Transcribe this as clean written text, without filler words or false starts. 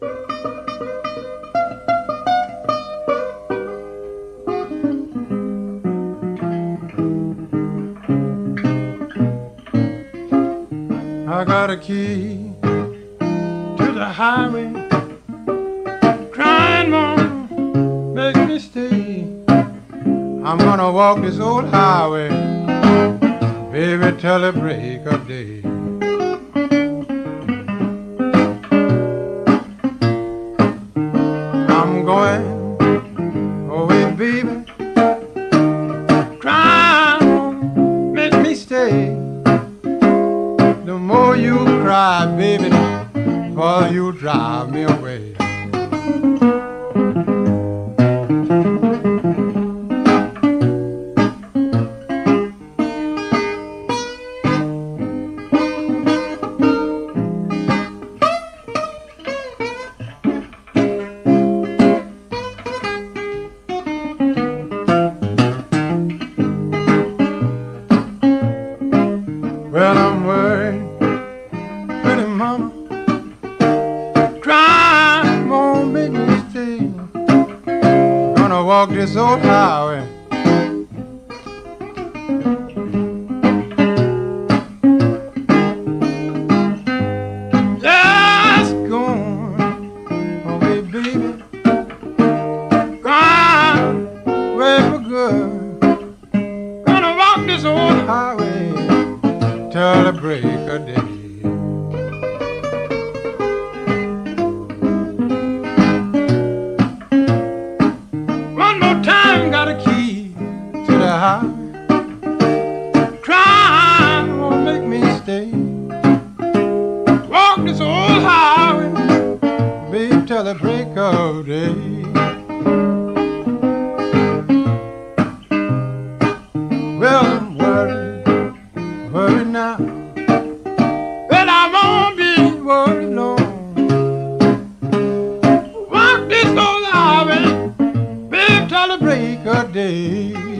I got a key to the highway, crying mama, make me stay. I'm gonna walk this old highway, baby, till the break of day. I'm going away, baby, crying mama, make me stay. The more you cry, baby, the more you drive me away. Well, I'm worried, pretty mama, crying won't make me stay. Gonna walk this old highway, just going away, baby, crying away for good. Gonna walk this old highway till the break of day. One more time, got a key to the highway, crying won't make me stay. Walk this old highway, babe, till the break of day. Well, I'm worried now, but I won't be worried long. Walk this old highway, babe, till the break of day.